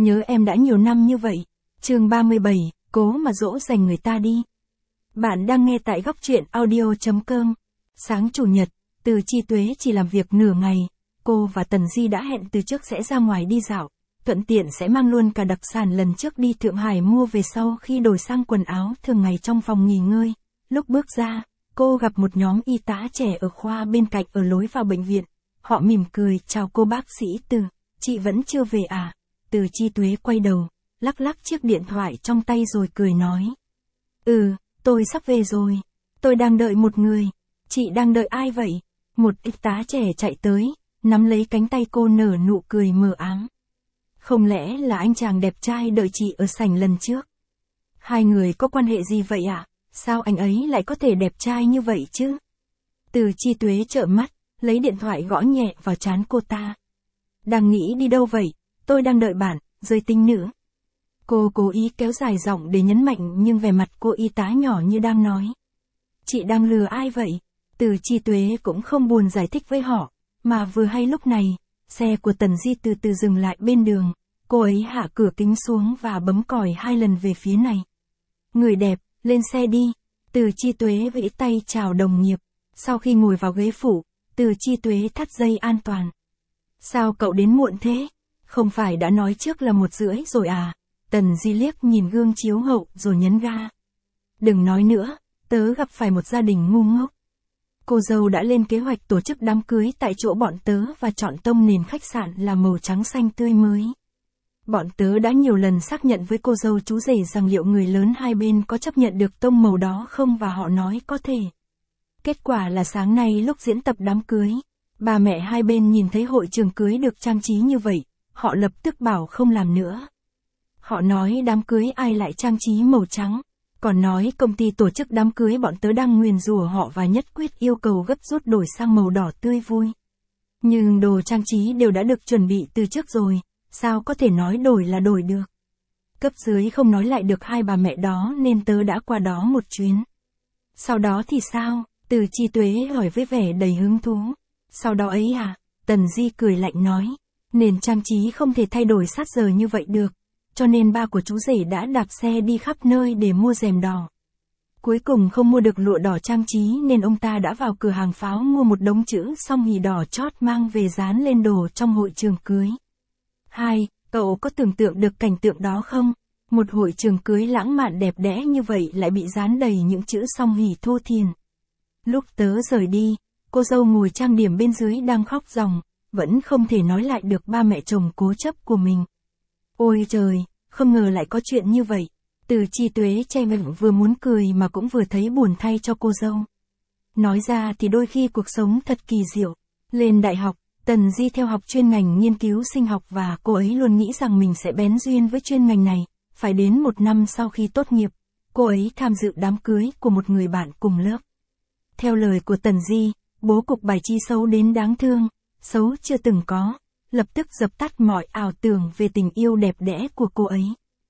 Nhớ em đã nhiều năm như vậy. Chương 37, cố mà dỗ dành người ta đi. Bạn đang nghe tại góc truyện audio.com. Sáng chủ nhật, Từ Chi Tuế chỉ làm việc nửa ngày, cô và Tần Di đã hẹn từ trước sẽ ra ngoài đi dạo, thuận tiện sẽ mang luôn cả đặc sản lần trước đi Thượng Hải mua về sau khi đổi sang quần áo thường ngày trong phòng nghỉ ngơi. Lúc bước ra, cô gặp một nhóm y tá trẻ ở khoa bên cạnh ở lối vào bệnh viện. Họ mỉm cười chào cô bác sĩ Từ, chị vẫn chưa về à? Từ Chi Tuế quay đầu, lắc lắc chiếc điện thoại trong tay rồi cười nói. Tôi sắp về rồi. Tôi đang đợi một người. Chị đang đợi ai vậy? Một y tá trẻ chạy tới, nắm lấy cánh tay cô nở nụ cười mờ ám. Không lẽ là anh chàng đẹp trai đợi chị ở sảnh lần trước? Hai người có quan hệ gì vậy ạ? Sao anh ấy lại có thể đẹp trai như vậy chứ? Từ Chi Tuế trợn mắt, lấy điện thoại gõ nhẹ vào trán cô ta. Đang nghĩ đi đâu vậy? Tôi đang đợi bạn, rơi tinh nữ. Cô cố ý kéo dài giọng để nhấn mạnh nhưng vẻ mặt cô y tá nhỏ như đang nói. Chị đang lừa ai vậy? Từ Chi Tuế cũng không buồn giải thích với họ, mà vừa hay lúc này, xe của Tần Di từ từ dừng lại bên đường, cô ấy hạ cửa kính xuống và bấm còi 2 lần về phía này. Người đẹp, lên xe đi. Từ Chi Tuế vẫy tay chào đồng nghiệp, sau khi ngồi vào ghế phụ, Từ Chi Tuế thắt dây an toàn. Sao cậu đến muộn thế? Không phải đã nói trước là 1:30 rồi à? Tần Di liếc nhìn gương chiếu hậu rồi nhấn ga. Đừng nói nữa, tớ gặp phải một gia đình ngu ngốc. Cô dâu đã lên kế hoạch tổ chức đám cưới tại chỗ bọn tớ và chọn tông nền khách sạn là màu trắng xanh tươi mới. Bọn tớ đã nhiều lần xác nhận với cô dâu chú rể rằng liệu người lớn hai bên có chấp nhận được tông màu đó không và họ nói có thể. Kết quả là sáng nay lúc diễn tập đám cưới, bà mẹ hai bên nhìn thấy hội trường cưới được trang trí như vậy, họ lập tức bảo không làm nữa. Họ nói đám cưới ai lại trang trí màu trắng, còn nói công ty tổ chức đám cưới bọn tớ đang nguyền rủa họ và nhất quyết yêu cầu gấp rút đổi sang màu đỏ tươi vui. Nhưng đồ trang trí đều đã được chuẩn bị từ trước rồi, sao có thể nói đổi là đổi được. Cấp dưới không nói lại được hai bà mẹ đó nên tớ đã qua đó một chuyến. Sau đó thì sao? Từ Chi Tuế hỏi với vẻ đầy hứng thú. Sau đó ấy à? Tần Di cười lạnh nói. Nền trang trí không thể thay đổi sát giờ như vậy được. Cho nên ba của chú rể đã đạp xe đi khắp nơi để mua rèm đỏ. Cuối cùng không mua được lụa đỏ trang trí nên ông ta đã vào cửa hàng pháo mua một đống chữ song hỉ đỏ chót mang về dán lên đồ trong hội trường cưới. Cậu có tưởng tượng được cảnh tượng đó không? Một hội trường cưới lãng mạn đẹp đẽ như vậy lại bị dán đầy những chữ song hỉ thô thiển. Lúc tớ rời đi, cô dâu ngồi trang điểm bên dưới đang khóc ròng, vẫn không thể nói lại được ba mẹ chồng cố chấp của mình. Ôi trời, không ngờ lại có chuyện như vậy. Từ Chi Tuế che miệng vừa muốn cười mà cũng vừa thấy buồn thay cho cô dâu. Nói ra thì đôi khi cuộc sống thật kỳ diệu. Lên đại học, Tần Di theo học chuyên ngành nghiên cứu sinh học và cô ấy luôn nghĩ rằng mình sẽ bén duyên với chuyên ngành này. Phải đến 1 năm sau khi tốt nghiệp, cô ấy tham dự đám cưới của một người bạn cùng lớp. Theo lời của Tần Di, bố cục bài trí xấu đến đáng thương, xấu chưa từng có, lập tức dập tắt mọi ảo tưởng về tình yêu đẹp đẽ của cô ấy.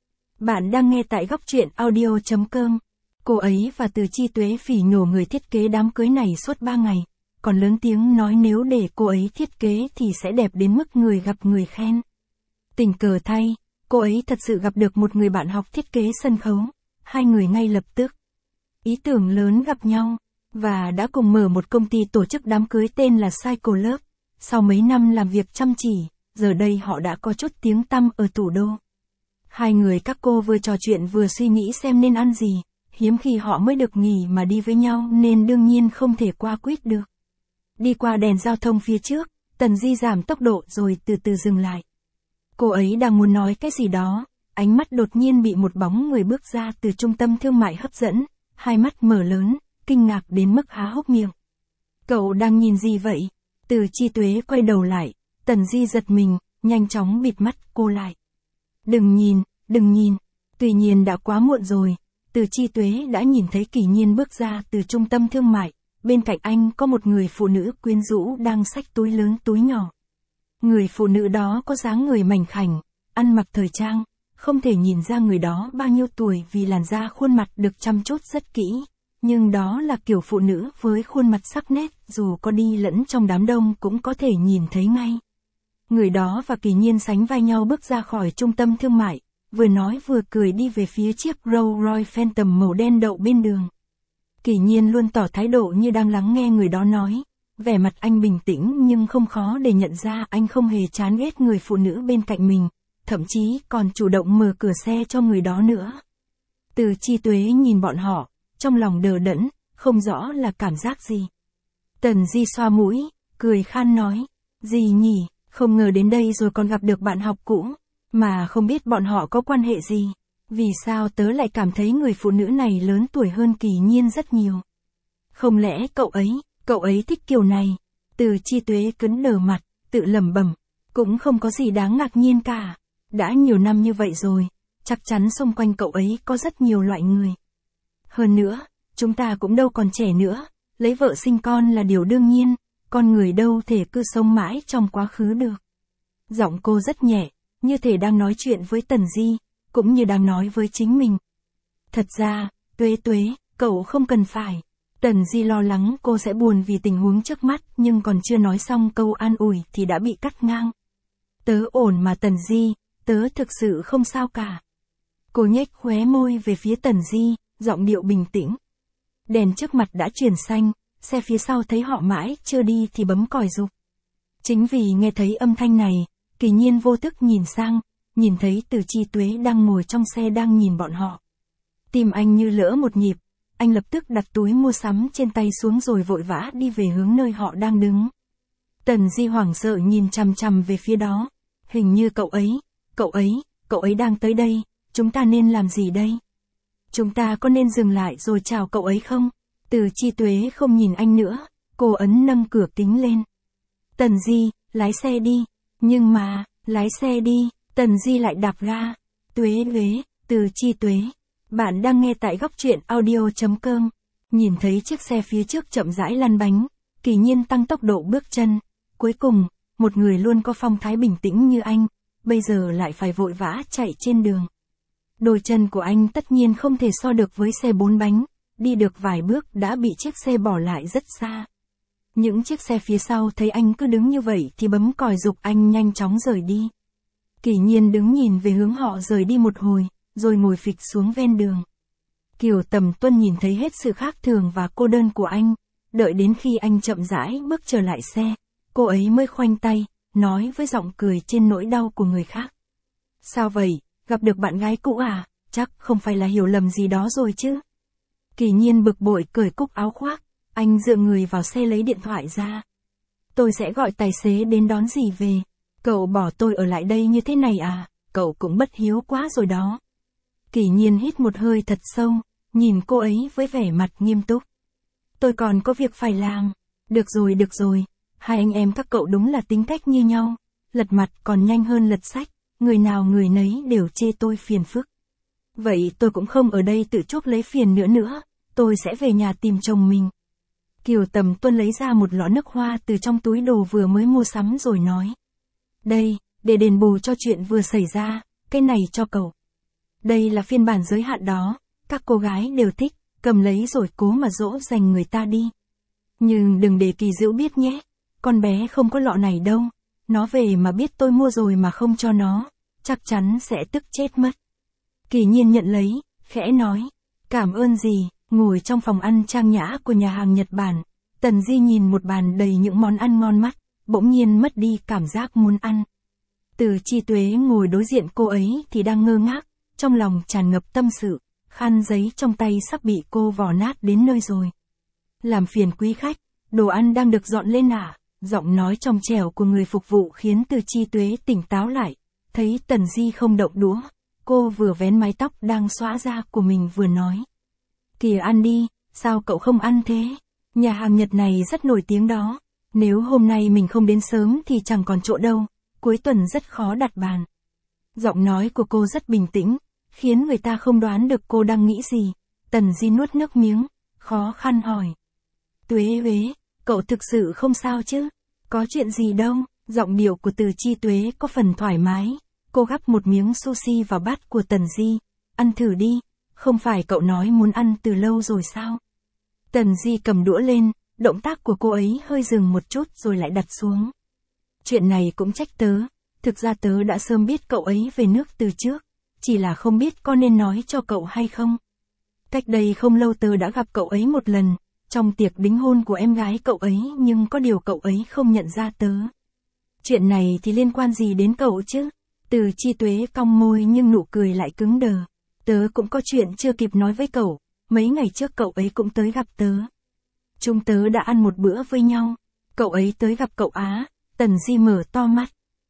Bạn đang nghe tại góc truyện audio.com. Cô ấy và Từ Chi Tuế phỉ nhổ người thiết kế đám cưới này suốt 3 ngày, còn lớn tiếng nói nếu để cô ấy thiết kế thì sẽ đẹp đến mức người gặp người khen. Tình cờ thay, cô ấy thật sự gặp được một người bạn học thiết kế sân khấu, hai người ngay lập tức ý tưởng lớn gặp nhau, và đã cùng mở một công ty tổ chức đám cưới tên là Cycle Love. Sau mấy năm làm việc chăm chỉ, giờ đây họ đã có chút tiếng tăm ở thủ đô. Hai người các cô vừa trò chuyện vừa suy nghĩ xem nên ăn gì, hiếm khi họ mới được nghỉ mà đi với nhau nên đương nhiên không thể qua quýt được. Đi qua đèn giao thông phía trước, Tần Di giảm tốc độ rồi từ từ dừng lại. Cô ấy đang muốn nói cái gì đó, ánh mắt đột nhiên bị một bóng người bước ra từ trung tâm thương mại hấp dẫn, hai mắt mở lớn, kinh ngạc đến mức há hốc miệng. Cậu đang nhìn gì vậy? Từ Chi Tuế quay đầu lại, Tần Di giật mình, nhanh chóng bịt mắt cô lại. Đừng nhìn. Tuy nhiên đã quá muộn rồi, Từ Chi Tuế đã nhìn thấy Kỷ Nhiên bước ra từ trung tâm thương mại, bên cạnh anh có một người phụ nữ quyến rũ đang xách túi lớn túi nhỏ. Người phụ nữ đó có dáng người mảnh khảnh, ăn mặc thời trang, không thể nhìn ra người đó bao nhiêu tuổi vì làn da khuôn mặt được chăm chút rất kỹ, nhưng đó là kiểu phụ nữ với khuôn mặt sắc nét dù có đi lẫn trong đám đông cũng có thể nhìn thấy ngay. Người đó và Kỳ Nhiên sánh vai nhau bước ra khỏi trung tâm thương mại, vừa nói vừa cười đi về phía chiếc Rolls Royce Phantom màu đen đậu bên đường. Kỳ Nhiên luôn tỏ thái độ như đang lắng nghe người đó nói, vẻ mặt anh bình tĩnh nhưng không khó để nhận ra anh không hề chán ghét người phụ nữ bên cạnh mình, thậm chí còn chủ động mở cửa xe cho người đó nữa. Từ Chi Tuế nhìn bọn họ, trong lòng đờ đẫn, không rõ là cảm giác gì. Tần Di xoa mũi, cười khan nói, gì nhỉ, không ngờ đến đây rồi còn gặp được bạn học cũ, mà không biết bọn họ có quan hệ gì. Vì sao tớ lại cảm thấy người phụ nữ này lớn tuổi hơn Kỳ Nhiên rất nhiều? Không lẽ cậu ấy thích kiểu này? Từ Chi Tuế cứng đờ mặt, tự lẩm bẩm, cũng không có gì đáng ngạc nhiên cả. Đã nhiều năm như vậy rồi, chắc chắn xung quanh cậu ấy có rất nhiều loại người. Hơn nữa, chúng ta cũng đâu còn trẻ nữa, lấy vợ sinh con là điều đương nhiên, con người đâu thể cứ sống mãi trong quá khứ được. Giọng cô rất nhẹ, như thể đang nói chuyện với Tần Di, cũng như đang nói với chính mình. Thật ra, Tuế, cậu không cần phải. Tần Di lo lắng cô sẽ buồn vì tình huống trước mắt, nhưng còn chưa nói xong câu an ủi thì đã bị cắt ngang. Tớ ổn mà Tần Di, tớ thực sự không sao cả. Cô nhếch khóe môi về phía Tần Di, giọng điệu bình tĩnh. Đèn trước mặt đã chuyển xanh, xe phía sau thấy họ mãi chưa đi thì bấm còi rục. Chính vì nghe thấy âm thanh này, Kỳ Nhiên vô thức nhìn sang, nhìn thấy Từ Chi Tuế đang ngồi trong xe đang nhìn bọn họ. Tim anh như lỡ một nhịp, anh lập tức đặt túi mua sắm trên tay xuống rồi vội vã đi về hướng nơi họ đang đứng. Tần Di hoảng sợ nhìn chằm chằm về phía đó, hình như cậu ấy đang tới đây, chúng ta nên làm gì đây? Chúng ta có nên dừng lại rồi chào cậu ấy không? Từ Chi Tuế không nhìn anh nữa, cô ấn nâng cửa kính lên. Tần Di, lái xe đi, nhưng mà, lái xe đi, Tần Di lại đạp ga. Tuế, Từ Chi Tuế. Bạn đang nghe tại góc truyện audio.com. Nhìn thấy chiếc xe phía trước chậm rãi lăn bánh, Kỳ Nhiên tăng tốc độ bước chân. Cuối cùng, một người luôn có phong thái bình tĩnh như anh, bây giờ lại phải vội vã chạy trên đường. Đôi chân của anh tất nhiên không thể so được với xe 4 bánh, đi được vài bước đã bị chiếc xe bỏ lại rất xa. Những chiếc xe phía sau thấy anh cứ đứng như vậy thì bấm còi giục anh nhanh chóng rời đi. Kỳ Nhiên đứng nhìn về hướng họ rời đi một hồi, rồi ngồi phịch xuống ven đường. Kiều Tầm Tuân nhìn thấy hết sự khác thường và cô đơn của anh, đợi đến khi anh chậm rãi bước trở lại xe, cô ấy mới khoanh tay, nói với giọng cười trên nỗi đau của người khác. Sao vậy, gặp được bạn gái cũ à, chắc không phải là hiểu lầm gì đó rồi chứ? Kỳ Nhiên bực bội cởi cúc áo khoác, anh dựa người vào xe lấy điện thoại ra. Tôi sẽ gọi tài xế đến đón dì về. Cậu bỏ tôi ở lại đây như thế này à, cậu cũng bất hiếu quá rồi đó. Kỳ Nhiên hít một hơi thật sâu, nhìn cô ấy với vẻ mặt nghiêm túc. Tôi còn có việc phải làm. Được rồi, hai anh em các cậu đúng là tính cách như nhau, lật mặt còn nhanh hơn lật sách, người nào người nấy đều chê tôi phiền phức. Vậy tôi cũng không ở đây tự chuốc lấy phiền nữa, tôi sẽ về nhà tìm chồng mình. Kiều Tầm Tuân lấy ra một lọ nước hoa từ trong túi đồ vừa mới mua sắm rồi nói. Đây, để đền bù cho chuyện vừa xảy ra, cái này cho cậu. Đây là phiên bản giới hạn đó, các cô gái đều thích, cầm lấy rồi cố mà dỗ dành người ta đi. Nhưng đừng để Kỳ Dữu biết nhé, con bé không có lọ này đâu, nó về mà biết tôi mua rồi mà không cho nó, chắc chắn sẽ tức chết mất. Kỳ Nhiên nhận lấy, khẽ nói, cảm ơn gì. Ngồi trong phòng ăn trang nhã của nhà hàng Nhật Bản, Tần Di nhìn một bàn đầy những món ăn ngon mắt, bỗng nhiên mất đi cảm giác muốn ăn. Từ Chi Tuế ngồi đối diện cô ấy thì đang ngơ ngác, trong lòng tràn ngập tâm sự, khăn giấy trong tay sắp bị cô vò nát đến nơi rồi. Làm phiền quý khách, đồ ăn đang được dọn lên à? Giọng nói trong trẻo của người phục vụ khiến Từ Chi Tuế tỉnh táo lại, thấy Tần Di không động đũa, cô vừa vén mái tóc đang xõa ra của mình vừa nói. Kìa ăn đi, sao cậu không ăn thế? Nhà hàng Nhật này rất nổi tiếng đó. Nếu hôm nay mình không đến sớm thì chẳng còn chỗ đâu, cuối tuần rất khó đặt bàn. Giọng nói của cô rất bình tĩnh, khiến người ta không đoán được cô đang nghĩ gì. Tần Di nuốt nước miếng, khó khăn hỏi. Tuế, cậu thực sự không sao chứ? Có chuyện gì đâu? Giọng điệu của Từ Chi Tuế có phần thoải mái. Cô gắp một miếng sushi vào bát của Tần Di. Ăn thử đi. Không phải cậu nói muốn ăn từ lâu rồi sao? Tần Di cầm đũa lên, động tác của cô ấy hơi dừng một chút rồi lại đặt xuống. Chuyện này cũng trách tớ, thực ra tớ đã sớm biết cậu ấy về nước từ trước, chỉ là không biết có nên nói cho cậu hay không. Cách đây không lâu tớ đã gặp cậu ấy một lần, trong tiệc đính hôn của em gái cậu ấy, nhưng có điều cậu ấy không nhận ra tớ. Chuyện này thì liên quan gì đến cậu chứ? Từ Chi Tuế cong môi nhưng nụ cười lại cứng đờ. Tớ cũng có chuyện chưa kịp nói với cậu, mấy ngày trước cậu ấy cũng tới gặp tớ. Chúng tớ đã ăn một bữa với nhau, cậu ấy tới gặp cậu á. Tần Di mở to mắt.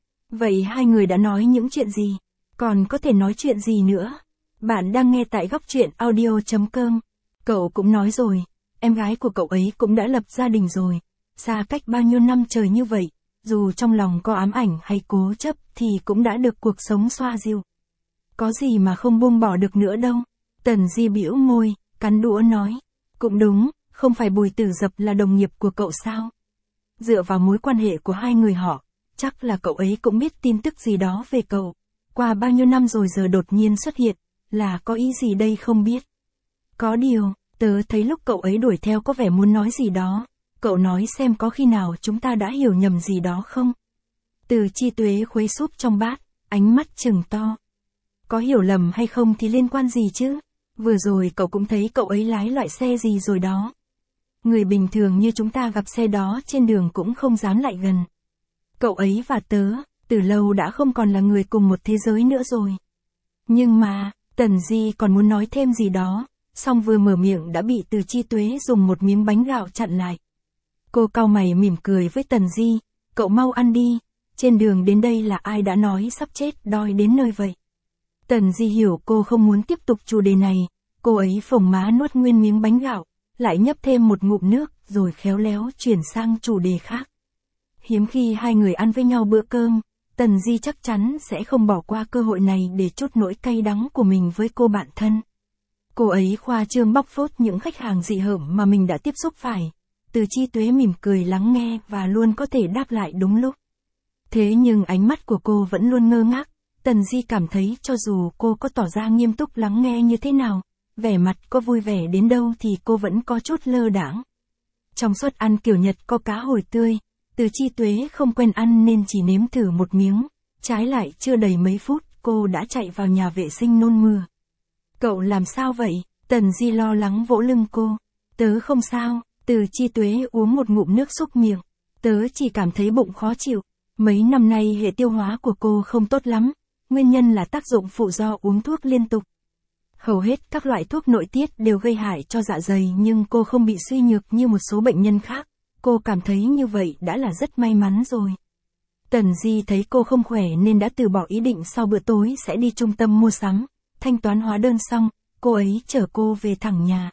Vậy hai người đã nói những chuyện gì? Còn có thể nói chuyện gì nữa? Bạn đang nghe tại góc truyện audio.com. Cậu cũng nói rồi, em gái của cậu ấy cũng đã lập gia đình rồi. Xa cách bao nhiêu năm trời như vậy, dù trong lòng có ám ảnh hay cố chấp thì cũng đã được cuộc sống xoa dịu. Có gì mà không buông bỏ được nữa đâu. Tần Di bĩu môi, cắn đũa nói. Cũng đúng, không phải Bùi Tử Dập là đồng nghiệp của cậu sao? Dựa vào mối quan hệ của hai người họ, chắc là cậu ấy cũng biết tin tức gì đó về cậu. Qua bao nhiêu năm rồi giờ đột nhiên xuất hiện, là có ý gì đây không biết. Có điều, tớ thấy lúc cậu ấy đuổi theo có vẻ muốn nói gì đó. Cậu nói xem có khi nào chúng ta đã hiểu nhầm gì đó không? Từ Chi Tuế khuấy súp trong bát, ánh mắt trừng to. Có hiểu lầm hay không thì liên quan gì chứ? Vừa rồi cậu cũng thấy cậu ấy lái loại xe gì rồi đó. Người bình thường như chúng ta gặp xe đó trên đường cũng không dám lại gần. Cậu ấy và tớ, từ lâu đã không còn là người cùng một thế giới nữa rồi. Nhưng mà, Tần Di còn muốn nói thêm gì đó, song vừa mở miệng đã bị Từ Chi Tuế dùng một miếng bánh gạo chặn lại. Cô cau mày mỉm cười với Tần Di, cậu mau ăn đi, trên đường đến đây là ai đã nói sắp chết đói đến nơi vậy. Tần Di hiểu cô không muốn tiếp tục chủ đề này, cô ấy phồng má nuốt nguyên miếng bánh gạo, lại nhấp thêm một ngụm nước, rồi khéo léo chuyển sang chủ đề khác. Hiếm khi hai người ăn với nhau bữa cơm, Tần Di chắc chắn sẽ không bỏ qua cơ hội này để trút nỗi cay đắng của mình với cô bạn thân. Cô ấy khoa trương bóc phốt những khách hàng dị hợm mà mình đã tiếp xúc phải. Từ Chi Tuế mỉm cười lắng nghe và luôn có thể đáp lại đúng lúc. Thế nhưng ánh mắt của cô vẫn luôn ngơ ngác. Tần Di cảm thấy cho dù cô có tỏ ra nghiêm túc lắng nghe như thế nào, vẻ mặt có vui vẻ đến đâu thì cô vẫn có chút lơ đãng. Trong suất ăn kiểu Nhật có cá hồi tươi, Từ Chi Tuế không quen ăn nên chỉ nếm thử một miếng, trái lại chưa đầy mấy phút cô đã chạy vào nhà vệ sinh nôn mửa. Cậu làm sao vậy? Tần Di lo lắng vỗ lưng cô. Tớ không sao. Từ Chi Tuế uống một ngụm nước súc miệng. Tớ chỉ cảm thấy bụng khó chịu. Mấy năm nay hệ tiêu hóa của cô không tốt lắm. Nguyên nhân là tác dụng phụ do uống thuốc liên tục. Hầu hết các loại thuốc nội tiết đều gây hại cho dạ dày nhưng cô không bị suy nhược như một số bệnh nhân khác. Cô cảm thấy như vậy đã là rất may mắn rồi. Tần Di thấy cô không khỏe nên đã từ bỏ ý định sau bữa tối sẽ đi trung tâm mua sắm. Thanh toán hóa đơn xong, cô ấy chở cô về thẳng nhà.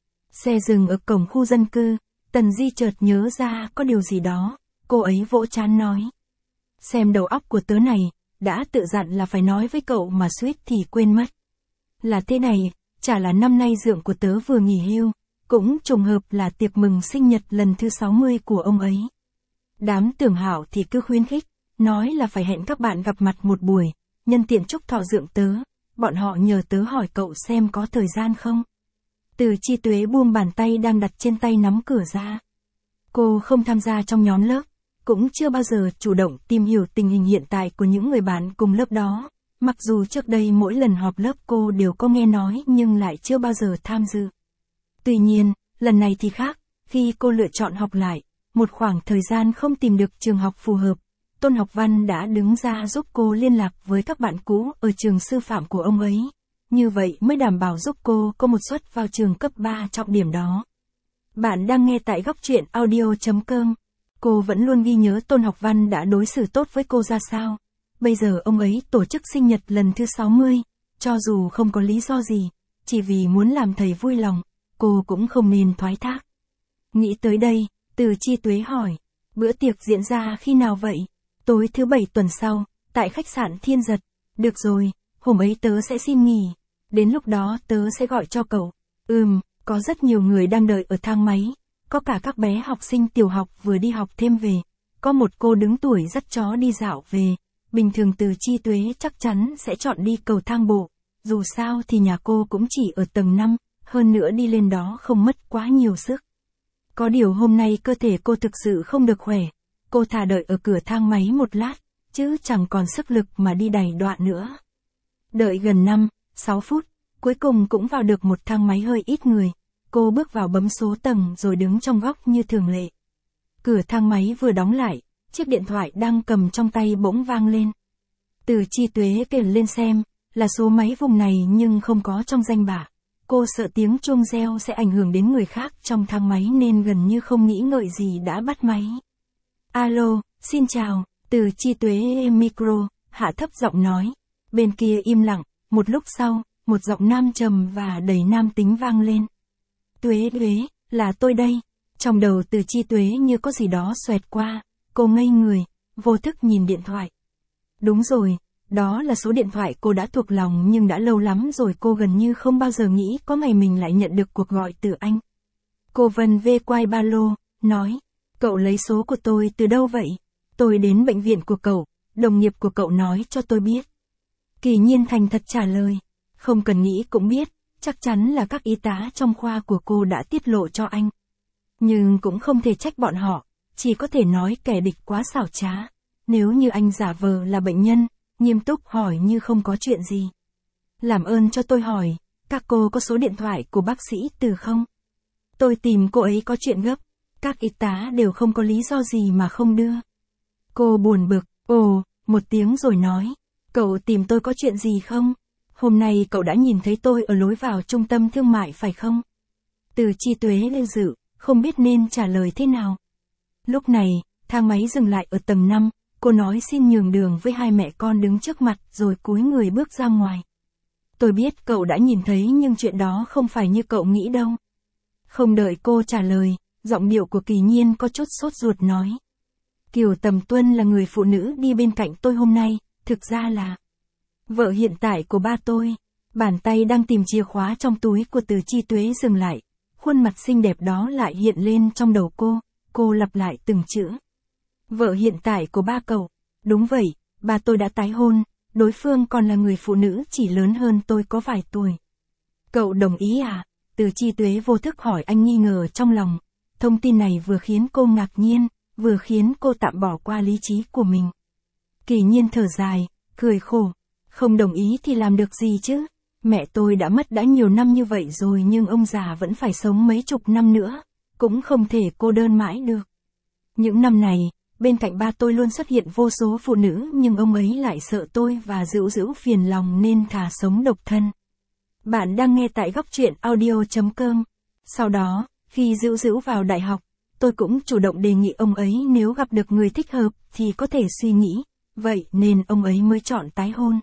Xe dừng ở cổng khu dân cư, Tần Di chợt nhớ ra có điều gì đó, cô ấy vỗ trán nói. Xem đầu óc của tớ này, đã tự dặn là phải nói với cậu mà suýt thì quên mất. Là thế này, chả là năm nay dượng của tớ vừa nghỉ hưu, cũng trùng hợp là tiệc mừng sinh nhật lần thứ 60 của ông ấy. Đám Tưởng Hảo thì cứ khuyến khích, nói là phải hẹn các bạn gặp mặt một buổi, nhân tiện chúc thọ dượng tớ, bọn họ nhờ tớ hỏi cậu xem có thời gian không. Từ Chi Tuế buông bàn tay đang đặt trên tay nắm cửa ra. Cô không tham gia trong nhóm lớp, cũng chưa bao giờ chủ động tìm hiểu tình hình hiện tại của những người bạn cùng lớp đó. Mặc dù trước đây mỗi lần họp lớp cô đều có nghe nói nhưng lại chưa bao giờ tham dự. Tuy nhiên, lần này thì khác, khi cô lựa chọn học lại, một khoảng thời gian không tìm được trường học phù hợp, Tôn Học Văn đã đứng ra giúp cô liên lạc với các bạn cũ ở trường sư phạm của ông ấy. Như vậy mới đảm bảo giúp cô có một suất vào trường cấp 3 trọng điểm đó. Bạn đang nghe tại góc truyện audio.com. Cô vẫn luôn ghi nhớ Tôn Học Văn đã đối xử tốt với cô ra sao. Bây giờ ông ấy tổ chức sinh nhật lần thứ 60, cho dù không có lý do gì, chỉ vì muốn làm thầy vui lòng, cô cũng không nên thoái thác. Nghĩ tới đây, Từ Chi Tuế hỏi, bữa tiệc diễn ra khi nào vậy? Tối thứ 7 tuần sau, tại khách sạn Thiên Giật. Được rồi, hôm ấy tớ sẽ xin nghỉ. Đến lúc đó tớ sẽ gọi cho cậu. Có rất nhiều người đang đợi ở thang máy. Có cả các bé học sinh tiểu học vừa đi học thêm về. Có một cô đứng tuổi dắt chó đi dạo về. Bình thường Từ Chi Tuế chắc chắn sẽ chọn đi cầu thang bộ. Dù sao thì nhà cô cũng chỉ ở tầng 5, hơn nữa đi lên đó không mất quá nhiều sức. Có điều hôm nay cơ thể cô thực sự không được khỏe. cô thà đợi ở cửa thang máy một lát, chứ chẳng còn sức lực mà đi đầy đoạn nữa. Đợi gần 5-6 phút, cuối cùng cũng vào được một thang máy hơi ít người. Cô bước vào bấm số tầng rồi đứng trong góc như thường lệ. Cửa thang máy vừa đóng lại, chiếc điện thoại đang cầm trong tay bỗng vang lên. Từ Chi Tuế kêu lên xem, là số máy vùng này nhưng không có trong danh bạ. Cô sợ tiếng chuông reo sẽ ảnh hưởng đến người khác trong thang máy nên gần như không nghĩ ngợi gì đã bắt máy. Alo, xin chào, Từ Chi Tuế micro, hạ thấp giọng nói. Bên kia im lặng, một lúc sau, một giọng nam trầm và đầy nam tính vang lên. Tuế, là tôi đây. Trong đầu Từ Chi Tuế như có gì đó xoẹt qua, cô ngây người, vô thức nhìn điện thoại. Đúng rồi, đó là số điện thoại cô đã thuộc lòng nhưng đã lâu lắm rồi cô gần như không bao giờ nghĩ có ngày mình lại nhận được cuộc gọi từ anh. Cô vân vê quai ba lô, nói, cậu lấy số của tôi từ đâu vậy? Tôi đến bệnh viện của cậu, đồng nghiệp của cậu nói cho tôi biết. Kỳ Nhiên thành thật trả lời, không cần nghĩ cũng biết, chắc chắn là các y tá trong khoa của cô đã tiết lộ cho anh. Nhưng cũng không thể trách bọn họ, chỉ có thể nói kẻ địch quá xảo trá. Nếu như anh giả vờ là bệnh nhân, nghiêm túc hỏi như không có chuyện gì. Làm ơn cho tôi hỏi, các cô có số điện thoại của bác sĩ Từ không? Tôi tìm cô ấy có chuyện gấp, các y tá đều không có lý do gì mà không đưa. Cô buồn bực, một tiếng rồi nói, cậu tìm tôi có chuyện gì không? Hôm nay cậu đã nhìn thấy tôi ở lối vào trung tâm thương mại phải không? Từ Chi Tuế lưu dự, không biết nên trả lời thế nào. Lúc này, thang máy dừng lại ở tầng 5, cô nói xin nhường đường với hai mẹ con đứng trước mặt rồi cúi người bước ra ngoài. Tôi biết cậu đã nhìn thấy nhưng chuyện đó không phải như cậu nghĩ đâu. Không đợi cô trả lời, giọng điệu của Kỳ Nhiên có chút sốt ruột nói. Kiều Tầm Tuân là người phụ nữ đi bên cạnh tôi hôm nay, thực ra là vợ hiện tại của ba tôi. Bàn tay đang tìm chìa khóa trong túi của Từ Chi Tuế dừng lại. Khuôn mặt xinh đẹp đó lại hiện lên trong đầu cô lặp lại từng chữ. Vợ hiện tại của ba cậu. Đúng vậy, ba tôi đã tái hôn, đối phương còn là người phụ nữ chỉ lớn hơn tôi có vài tuổi. Cậu đồng ý à? Từ Chi Tuế vô thức hỏi anh nghi ngờ trong lòng. Thông tin này vừa khiến cô ngạc nhiên, vừa khiến cô tạm bỏ qua lý trí của mình. Kỳ Nhiên thở dài, cười khổ. Không đồng ý thì làm được gì chứ? Mẹ tôi đã mất đã nhiều năm như vậy rồi nhưng ông già vẫn phải sống mấy chục năm nữa, cũng không thể cô đơn mãi được. Những năm này, bên cạnh ba tôi luôn xuất hiện vô số phụ nữ nhưng ông ấy lại sợ tôi và dữ phiền lòng nên thà sống độc thân. Bạn đang nghe tại góc truyện audio.com. Sau đó, khi dữ vào đại học, tôi cũng chủ động đề nghị ông ấy nếu gặp được người thích hợp thì có thể suy nghĩ, vậy nên ông ấy mới chọn tái hôn.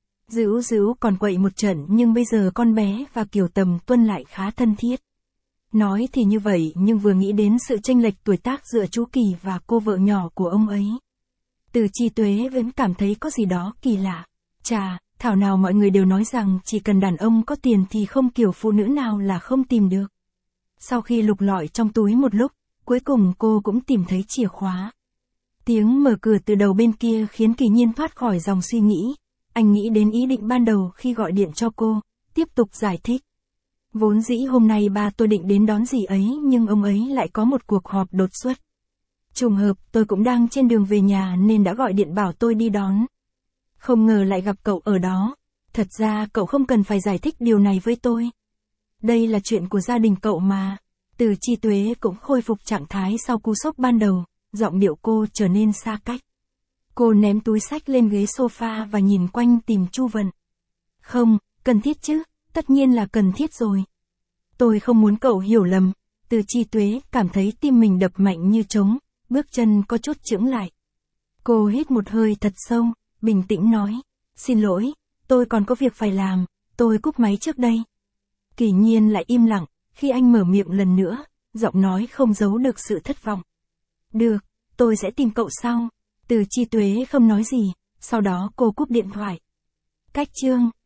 Dữ còn quậy một trận nhưng bây giờ con bé và Kiều Tầm Tuân lại khá thân thiết. Nói thì như vậy nhưng vừa nghĩ đến sự chênh lệch tuổi tác giữa chú Kỳ và cô vợ nhỏ của ông ấy. Từ Chi Tuế vẫn cảm thấy có gì đó kỳ lạ. Chà, thảo nào mọi người đều nói rằng chỉ cần đàn ông có tiền thì không kiểu phụ nữ nào là không tìm được. Sau khi lục lọi trong túi một lúc, cuối cùng cô cũng tìm thấy chìa khóa. Tiếng mở cửa từ đầu bên kia khiến Kỳ Nhiên thoát khỏi dòng suy nghĩ. Anh nghĩ đến ý định ban đầu khi gọi điện cho cô, tiếp tục giải thích. Vốn dĩ hôm nay ba tôi định đến đón dì ấy nhưng ông ấy lại có một cuộc họp đột xuất. Trùng hợp tôi cũng đang trên đường về nhà nên đã gọi điện bảo tôi đi đón. Không ngờ lại gặp cậu ở đó. Thật ra cậu không cần phải giải thích điều này với tôi. Đây là chuyện của gia đình cậu mà. Từ Chi Tuế cũng khôi phục trạng thái sau cú sốc ban đầu, giọng điệu cô trở nên xa cách. Cô ném túi xách lên ghế sofa và nhìn quanh tìm Chu Vận. Không, cần thiết chứ, tất nhiên là cần thiết rồi. Tôi không muốn cậu hiểu lầm. Từ Chi Tuế cảm thấy tim mình đập mạnh như trống, bước chân có chút chững lại. Cô hít một hơi thật sâu, bình tĩnh nói. Xin lỗi, tôi còn có việc phải làm, tôi cúp máy trước đây. Kỳ Nhiên lại im lặng, khi anh mở miệng lần nữa, giọng nói không giấu được sự thất vọng. Được, tôi sẽ tìm cậu sau. Từ Chi Tuế không nói gì, sau đó cô cúp điện thoại. Cách chương